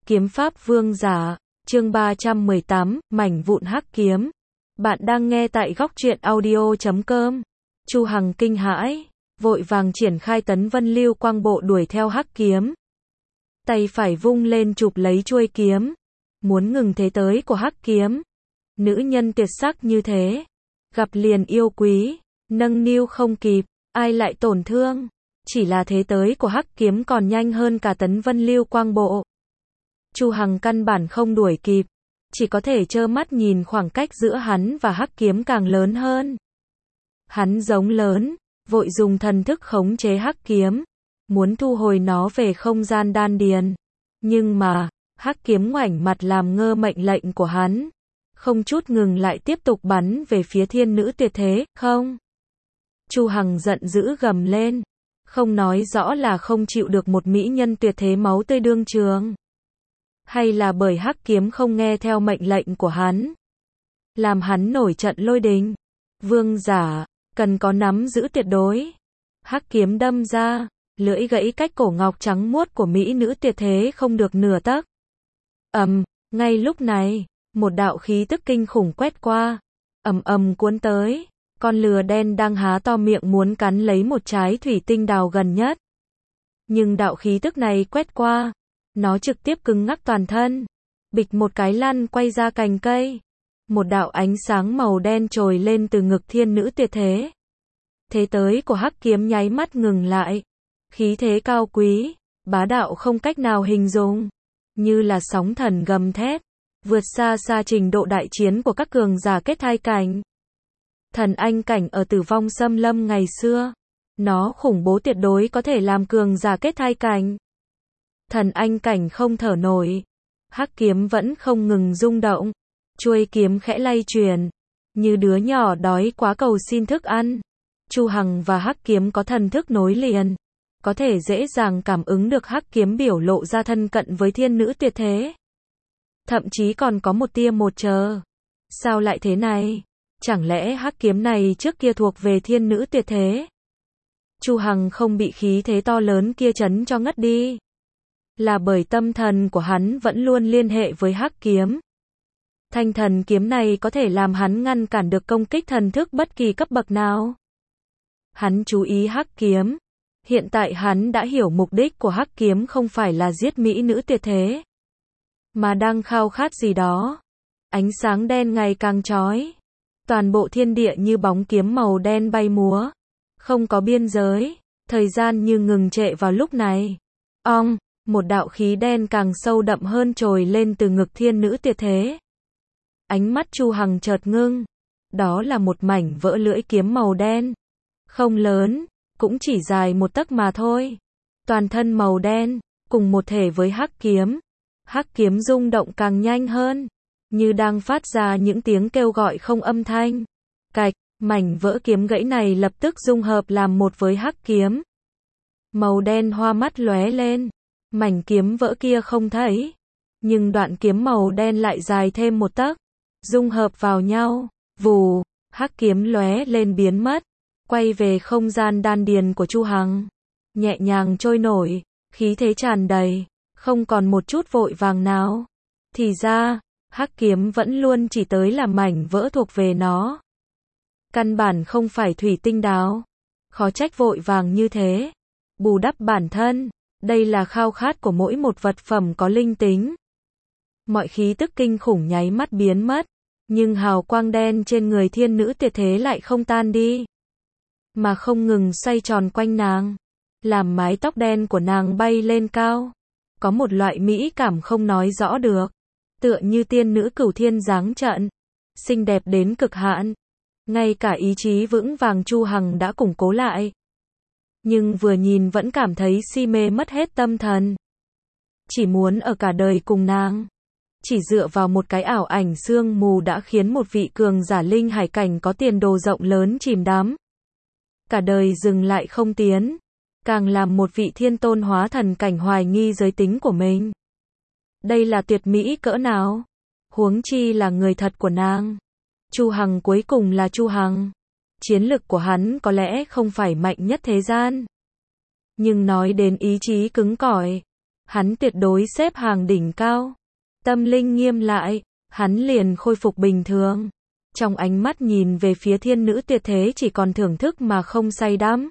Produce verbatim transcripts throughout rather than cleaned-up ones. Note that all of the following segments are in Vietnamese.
Kiếm pháp vương giả, chương ba trăm mười tám, mảnh vụn hắc kiếm. Bạn đang nghe tại góc truyện audio chấm com. Chu Hằng kinh hãi, vội vàng triển khai tấn vân lưu quang bộ đuổi theo hắc kiếm. Tay phải vung lên chụp lấy chuôi kiếm, muốn ngừng thế tới của hắc kiếm. Nữ nhân tuyệt sắc như thế, gặp liền yêu quý, nâng niu không kịp, ai lại tổn thương. Chỉ là thế tới của hắc kiếm còn nhanh hơn cả tấn vân lưu quang bộ. Chu Hằng căn bản không đuổi kịp, chỉ có thể trơ mắt nhìn khoảng cách giữa hắn và hắc kiếm càng lớn hơn. Hắn giống lớn, vội dùng thần thức khống chế hắc kiếm, muốn thu hồi nó về không gian đan điền. Nhưng mà, hắc kiếm ngoảnh mặt làm ngơ mệnh lệnh của hắn, không chút ngừng lại tiếp tục bắn về phía thiên nữ tuyệt thế, không. Chu Hằng giận dữ gầm lên, không nói rõ là không chịu được một mỹ nhân tuyệt thế máu tươi đương trường. Hay là bởi hắc kiếm không nghe theo mệnh lệnh của hắn, làm hắn nổi trận lôi đình. Vương giả, cần có nắm giữ tuyệt đối. Hắc kiếm đâm ra, lưỡi gãy cách cổ ngọc trắng muốt của mỹ nữ tuyệt thế không được nửa tấc. Ầm, ngay lúc này, một đạo khí tức kinh khủng quét qua, ầm ầm cuốn tới. Con lừa đen đang há to miệng muốn cắn lấy một trái thủy tinh đào gần nhất. Nhưng đạo khí tức này quét qua, nó trực tiếp cứng ngắc toàn thân, bịch một cái lăn quay ra cành cây. Một đạo ánh sáng màu đen trồi lên từ ngực thiên nữ tuyệt thế. Thế tới của hắc kiếm nháy mắt ngừng lại. Khí thế cao quý, bá đạo không cách nào hình dung, như là sóng thần gầm thét, vượt xa xa trình độ đại chiến của các cường giả kết thai cảnh. Thần anh cảnh ở Tử Vong Xâm Lâm ngày xưa, nó khủng bố tuyệt đối có thể làm cường giả kết thai cảnh. Thần anh cảnh không thở nổi, hắc kiếm vẫn không ngừng rung động, chuôi kiếm khẽ lay chuyển, như đứa nhỏ đói quá cầu xin thức ăn. Chu Hằng và hắc kiếm có thần thức nối liền, có thể dễ dàng cảm ứng được hắc kiếm biểu lộ ra thân cận với thiên nữ tuyệt thế. Thậm chí còn có một tia một chờ. Sao lại thế này? Chẳng lẽ hắc kiếm này trước kia thuộc về thiên nữ tuyệt thế? Chu Hằng không bị khí thế to lớn kia chấn cho ngất đi, là bởi tâm thần của hắn vẫn luôn liên hệ với hắc kiếm. Thanh thần kiếm này có thể làm hắn ngăn cản được công kích thần thức bất kỳ cấp bậc nào. Hắn chú ý hắc kiếm. Hiện tại hắn đã hiểu mục đích của hắc kiếm không phải là giết mỹ nữ tuyệt thế, mà đang khao khát gì đó. Ánh sáng đen ngày càng chói. Toàn bộ thiên địa như bóng kiếm màu đen bay múa, không có biên giới, thời gian như ngừng trệ vào lúc này. Ong, một đạo khí đen càng sâu đậm hơn trồi lên từ ngực thiên nữ tuyệt thế. Ánh mắt Chu Hằng chợt ngưng, đó là một mảnh vỡ lưỡi kiếm màu đen, không lớn, cũng chỉ dài một tấc mà thôi. Toàn thân màu đen, cùng một thể với hắc kiếm. Hắc kiếm rung động càng nhanh hơn, như đang phát ra những tiếng kêu gọi không âm thanh. Cạch, mảnh vỡ kiếm gãy này lập tức dung hợp làm một với hắc kiếm. Màu đen hoa mắt lóe lên, mảnh kiếm vỡ kia không thấy, nhưng đoạn kiếm màu đen lại dài thêm một tấc, dung hợp vào nhau. Vù, hắc kiếm lóe lên biến mất, quay về không gian đan điền của Chu Hằng, nhẹ nhàng trôi nổi, khí thế tràn đầy, không còn một chút vội vàng nào. Thì ra, hắc kiếm vẫn luôn chỉ tới là mảnh vỡ thuộc về nó, căn bản không phải thủy tinh đáo. Khó trách vội vàng như thế, bù đắp bản thân. Đây là khao khát của mỗi một vật phẩm có linh tính. Mọi khí tức kinh khủng nháy mắt biến mất, nhưng hào quang đen trên người thiên nữ tuyệt thế lại không tan đi, mà không ngừng xoay tròn quanh nàng, làm mái tóc đen của nàng bay lên cao. Có một loại mỹ cảm không nói rõ được, tựa như tiên nữ cửu thiên giáng trận, xinh đẹp đến cực hạn. Ngay cả ý chí vững vàng Chu Hằng đã củng cố lại, nhưng vừa nhìn vẫn cảm thấy si mê mất hết tâm thần. Chỉ muốn ở cả đời cùng nàng. Chỉ dựa vào một cái ảo ảnh sương mù đã khiến một vị cường giả linh hải cảnh có tiền đồ rộng lớn chìm đắm. Cả đời dừng lại không tiến, càng làm một vị thiên tôn hóa thần cảnh hoài nghi giới tính của mình. Đây là tuyệt mỹ cỡ nào? Huống chi là người thật của nàng. Chu Hằng cuối cùng là Chu Hằng. Chiến lực của hắn có lẽ không phải mạnh nhất thế gian, nhưng nói đến ý chí cứng cỏi, hắn tuyệt đối xếp hàng đỉnh cao. Tâm linh nghiêm lại, hắn liền khôi phục bình thường. Trong ánh mắt nhìn về phía thiên nữ tuyệt thế chỉ còn thưởng thức mà không say đắm.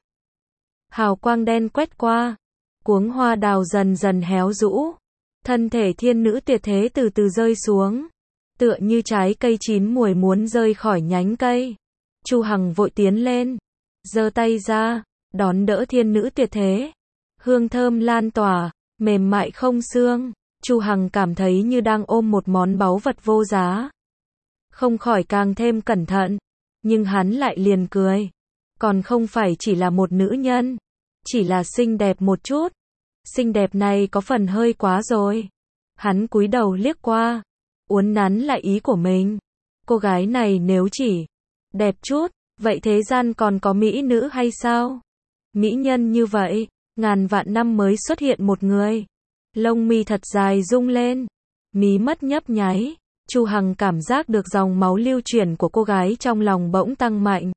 Hào quang đen quét qua, cuống hoa đào dần dần héo rũ. Thân thể thiên nữ tuyệt thế từ từ rơi xuống, tựa như trái cây chín muồi muốn rơi khỏi nhánh cây. Chu Hằng vội tiến lên, giơ tay ra, đón đỡ thiên nữ tuyệt thế. Hương thơm lan tỏa, mềm mại không xương. Chu Hằng cảm thấy như đang ôm một món báu vật vô giá. Không khỏi càng thêm cẩn thận, nhưng hắn lại liền cười. Còn không phải chỉ là một nữ nhân, chỉ là xinh đẹp một chút. Xinh đẹp này có phần hơi quá rồi. Hắn cúi đầu liếc qua, uốn nắn lại ý của mình. Cô gái này nếu chỉ đẹp chút, vậy thế gian còn có mỹ nữ hay sao? Mỹ nhân như vậy, ngàn vạn năm mới xuất hiện một người. Lông mi thật dài rung lên, mí mắt nhấp nháy. Chu Hằng cảm giác được dòng máu lưu chuyển của cô gái trong lòng bỗng tăng mạnh.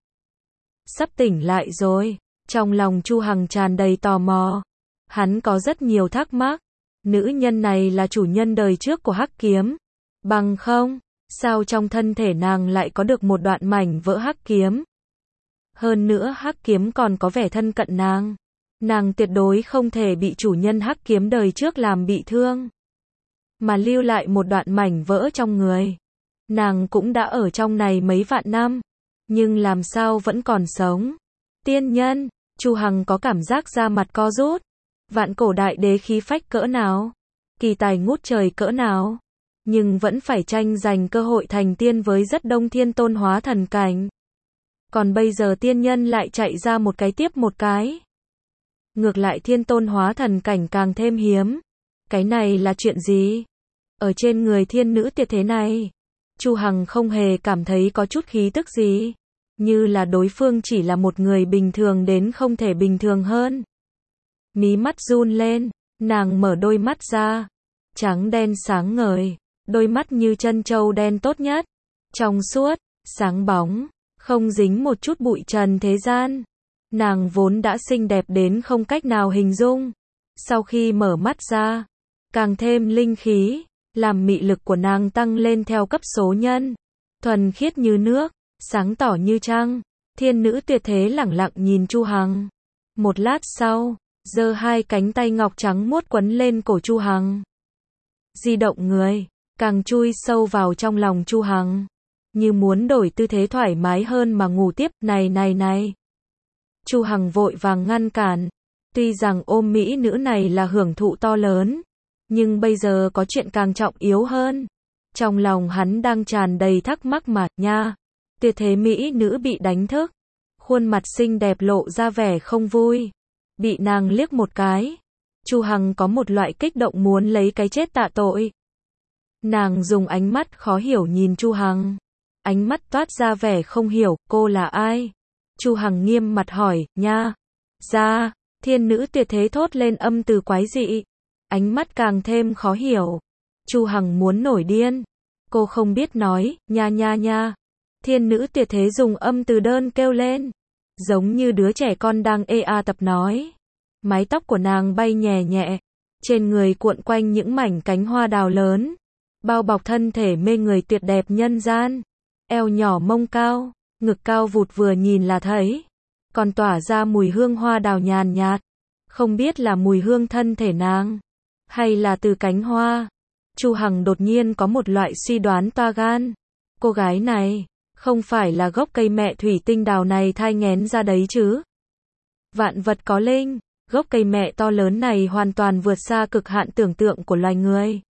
Sắp tỉnh lại rồi. Trong lòng Chu Hằng tràn đầy tò mò. Hắn có rất nhiều thắc mắc. Nữ nhân này là chủ nhân đời trước của Hắc Kiếm. Bằng không, sao trong thân thể nàng lại có được một đoạn mảnh vỡ Hắc Kiếm? Hơn nữa Hắc Kiếm còn có vẻ thân cận nàng. Nàng tuyệt đối không thể bị chủ nhân Hắc Kiếm đời trước làm bị thương, mà lưu lại một đoạn mảnh vỡ trong người. Nàng cũng đã ở trong này mấy vạn năm, nhưng làm sao vẫn còn sống? Tiên nhân, Chu Hằng có cảm giác da mặt co rút. Vạn cổ đại đế khí phách cỡ nào? Kỳ tài ngút trời cỡ nào? Nhưng vẫn phải tranh giành cơ hội thành tiên với rất đông thiên tôn hóa thần cảnh. Còn bây giờ tiên nhân lại chạy ra một cái tiếp một cái. Ngược lại thiên tôn hóa thần cảnh càng thêm hiếm. Cái này là chuyện gì? Ở trên người thiên nữ tuyệt thế này, Chu Hằng không hề cảm thấy có chút khí tức gì. Như là đối phương chỉ là một người bình thường đến không thể bình thường hơn. Mí mắt run lên, nàng mở đôi mắt ra. Trắng đen sáng ngời, đôi mắt như chân châu đen tốt nhất. Trong suốt, sáng bóng, không dính một chút bụi trần thế gian. Nàng vốn đã xinh đẹp đến không cách nào hình dung. Sau khi mở mắt ra, càng thêm linh khí, làm mị lực của nàng tăng lên theo cấp số nhân. Thuần khiết như nước, sáng tỏ như trăng. Thiên nữ tuyệt thế lẳng lặng nhìn Chu Hằng. Một lát sau, giơ hai cánh tay ngọc trắng muốt quấn lên cổ Chu Hằng. Di động người, càng chui sâu vào trong lòng Chu Hằng. Như muốn đổi tư thế thoải mái hơn mà ngủ tiếp. Này này này. Chu Hằng vội vàng ngăn cản. Tuy rằng ôm mỹ nữ này là hưởng thụ to lớn, nhưng bây giờ có chuyện càng trọng yếu hơn. Trong lòng hắn đang tràn đầy thắc mắc mà, nha. Tuyệt thế mỹ nữ bị đánh thức. Khuôn mặt xinh đẹp lộ ra vẻ không vui. Bị nàng liếc một cái. Chu Hằng có một loại kích động muốn lấy cái chết tạ tội. Nàng dùng ánh mắt khó hiểu nhìn Chu Hằng. Ánh mắt toát ra vẻ không hiểu, cô là ai? Chu Hằng nghiêm mặt hỏi, nha. Ra, thiên nữ tuyệt thế thốt lên âm từ quái dị. Ánh mắt càng thêm khó hiểu. Chu Hằng muốn nổi điên. Cô không biết nói, nha nha nha. Thiên nữ tuyệt thế dùng âm từ đơn kêu lên. Giống như đứa trẻ con đang ê a tập nói. Mái tóc của nàng bay nhẹ nhẹ. Trên người cuộn quanh những mảnh cánh hoa đào lớn. Bao bọc thân thể mê người tuyệt đẹp nhân gian. Eo nhỏ mông cao, ngực cao vụt vừa nhìn là thấy. Còn tỏa ra mùi hương hoa đào nhàn nhạt. Không biết là mùi hương thân thể nàng, hay là từ cánh hoa. Chu Hằng đột nhiên có một loại suy đoán toa gan. Cô gái này, không phải là gốc cây mẹ thủy tinh đào này thai nghén ra đấy chứ? Vạn vật có linh, gốc cây mẹ to lớn này hoàn toàn vượt xa cực hạn tưởng tượng của loài người.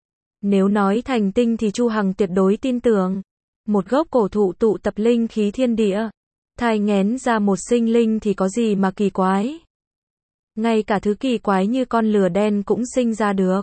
Nếu nói thành tinh thì Chu Hằng tuyệt đối tin tưởng. Một gốc cổ thụ tụ tập linh khí thiên địa, thai nghén ra một sinh linh thì có gì mà kỳ quái. Ngay cả thứ kỳ quái như con lửa đen cũng sinh ra được.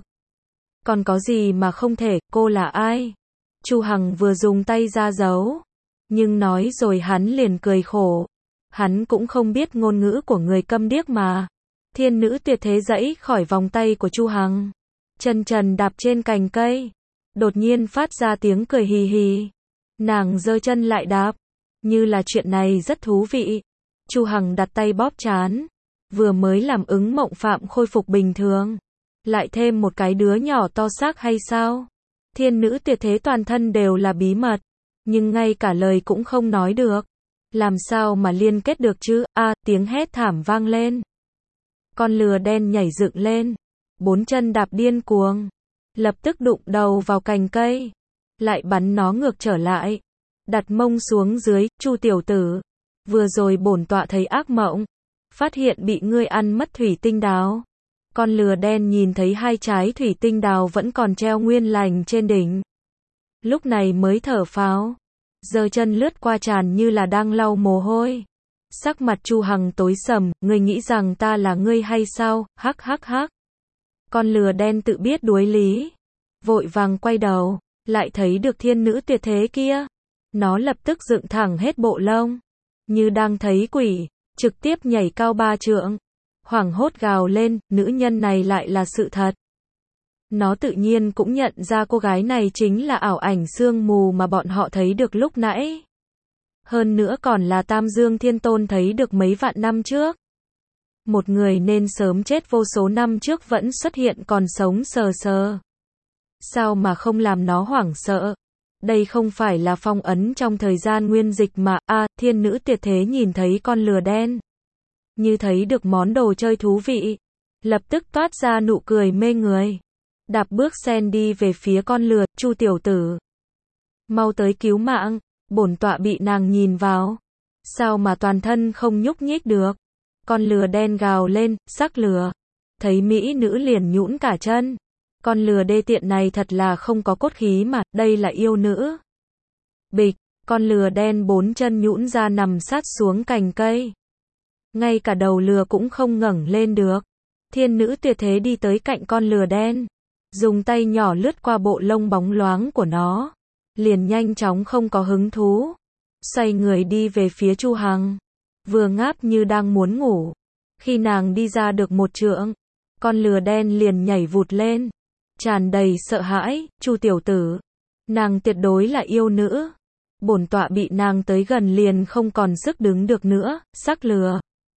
Còn có gì mà không thể, cô là ai? Chu Hằng vừa dùng tay ra giấu, nhưng nói rồi hắn liền cười khổ. Hắn cũng không biết ngôn ngữ của người câm điếc mà. Thiên nữ tuyệt thế dãy khỏi vòng tay của Chu Hằng. Chân trần đạp trên cành cây. Đột nhiên phát ra tiếng cười hì hì. Nàng giơ chân lại đạp. Như là chuyện này rất thú vị. Chu Hằng đặt tay bóp trán. Vừa mới làm ứng mộng phạm khôi phục bình thường. Lại thêm một cái đứa nhỏ to xác hay sao? Thiên nữ tuyệt thế toàn thân đều là bí mật, nhưng ngay cả lời cũng không nói được. Làm sao mà liên kết được chứ? A, à, tiếng hét thảm vang lên. Con lừa đen nhảy dựng lên, bốn chân đạp điên cuồng, lập tức đụng đầu vào cành cây, lại bắn nó ngược trở lại, đặt mông xuống dưới. Chu tiểu tử, vừa rồi bổn tọa thấy ác mộng, phát hiện bị ngươi ăn mất thủy tinh đào. Con lừa đen nhìn thấy hai trái thủy tinh đào vẫn còn treo nguyên lành trên đỉnh, lúc này mới thở phào, giơ chân lướt qua tràn như là đang lau mồ hôi. Sắc mặt Chu Hằng tối sầm, ngươi nghĩ rằng ta là ngươi hay sao? Hắc hắc hắc. Con lừa đen tự biết đuối lý, vội vàng quay đầu, lại thấy được thiên nữ tuyệt thế kia. Nó lập tức dựng thẳng hết bộ lông, như đang thấy quỷ, trực tiếp nhảy cao ba trượng, hoảng hốt gào lên, nữ nhân này lại là sự thật. Nó tự nhiên cũng nhận ra cô gái này chính là ảo ảnh sương mù mà bọn họ thấy được lúc nãy. Hơn nữa còn là Tam Dương Thiên Tôn thấy được mấy vạn năm trước. Một người nên sớm chết vô số năm trước vẫn xuất hiện còn sống sờ sờ. Sao mà không làm nó hoảng sợ? Đây không phải là phong ấn trong thời gian nguyên dịch mà. A, à, thiên nữ tuyệt thế nhìn thấy con lừa đen, như thấy được món đồ chơi thú vị, lập tức toát ra nụ cười mê người, đạp bước sen đi về phía con lừa. Chu tiểu tử, mau tới cứu mạng, bổn tọa bị nàng nhìn vào, sao mà toàn thân không nhúc nhích được. Con lừa đen gào lên, sắc lừa, thấy mỹ nữ liền nhũn cả chân. Con lừa đê tiện này thật là không có cốt khí mà, đây là yêu nữ. Bịch, con lừa đen bốn chân nhũn ra nằm sát xuống cành cây, ngay cả đầu lừa cũng không ngẩng lên được. Thiên nữ tuyệt thế đi tới cạnh con lừa đen, dùng tay nhỏ lướt qua bộ lông bóng loáng của nó, liền nhanh chóng không có hứng thú, xoay người đi về phía Chu Hằng, vừa ngáp như đang muốn ngủ. Khi nàng đi ra được một trượng, con lừa đen liền nhảy vụt lên, tràn đầy sợ hãi. Chu tiểu tử, nàng tuyệt đối là yêu nữ, bổn tọa bị nàng tới gần liền không còn sức đứng được nữa. Sắc lừa,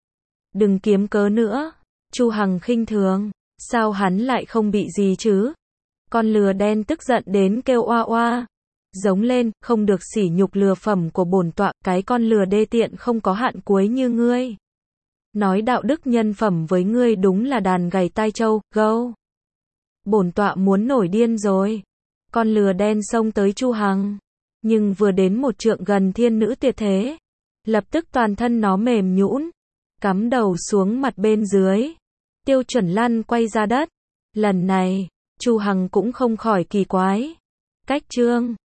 đừng kiếm cớ nữa. Chu Hằng khinh thường, sao hắn lại không bị gì chứ? Con lừa đen tức giận đến kêu oa oa, giống lên, không được sỉ nhục lừa phẩm của bổn tọa, cái con lừa đê tiện không có hạn cuối như ngươi. Nói đạo đức nhân phẩm với ngươi đúng là đàn gầy tai trâu, gâu. Bổn tọa muốn nổi điên rồi. Con lừa đen xông tới Chu Hằng, nhưng vừa đến một trượng gần thiên nữ tuyệt thế, lập tức toàn thân nó mềm nhũn, cắm đầu xuống mặt bên dưới, tiêu chuẩn lăn quay ra đất. Lần này, Chu Hằng cũng không khỏi kỳ quái. Cách chương